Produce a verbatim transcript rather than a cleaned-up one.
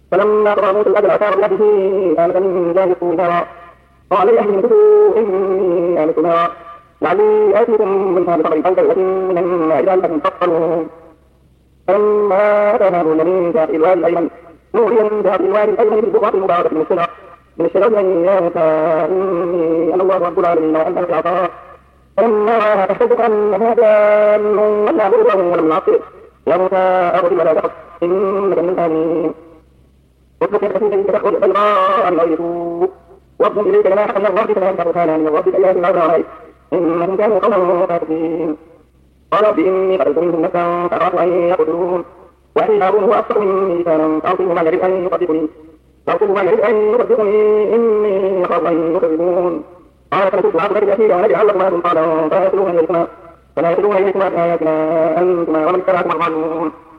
فلما قضى موسى الأجل أتاه بأهله آنس من جانب الطور نارا قال لأهلهم امكثوا إني آنست نارا لعلي آتيكم منها بخبر أو جذوة من النار لعلكم تصطلون فلما أتاها نور من جانب الوادي الأيمن نوريا من جانب الوادي الأيمن بالبقعة المباركة من الشجرة من الشجرة أن يا موسى إني أنا الله رب العالمين وأنت العطاء فلما تحدث أنها جان ولا بر ولم يعصر يا موسى أرض ولا تخف إنك من الآمنين واترك يدك تخرج بيضاء من غير سوء واضم إليك جناحك من الرب فينفع برهانا من ربك إلى فرعون عليك إنهم كانوا قوما فاسقين قال رب إني قتلت منهم نفسا فأخاف أن يقتلون وأخي هارون هو أفصح مني لسانا فأرسله معي يريد أن يصدقني فأرسله معي يريد أن يصدقني إني أخاف أن يكذبون قال فنكت عبدك بأخيك ونجعل لكما سلطانا فلا يصلون إليكما فلا يصلون إليكما بآياتنا أنتما ومن اتبعكما الغالبون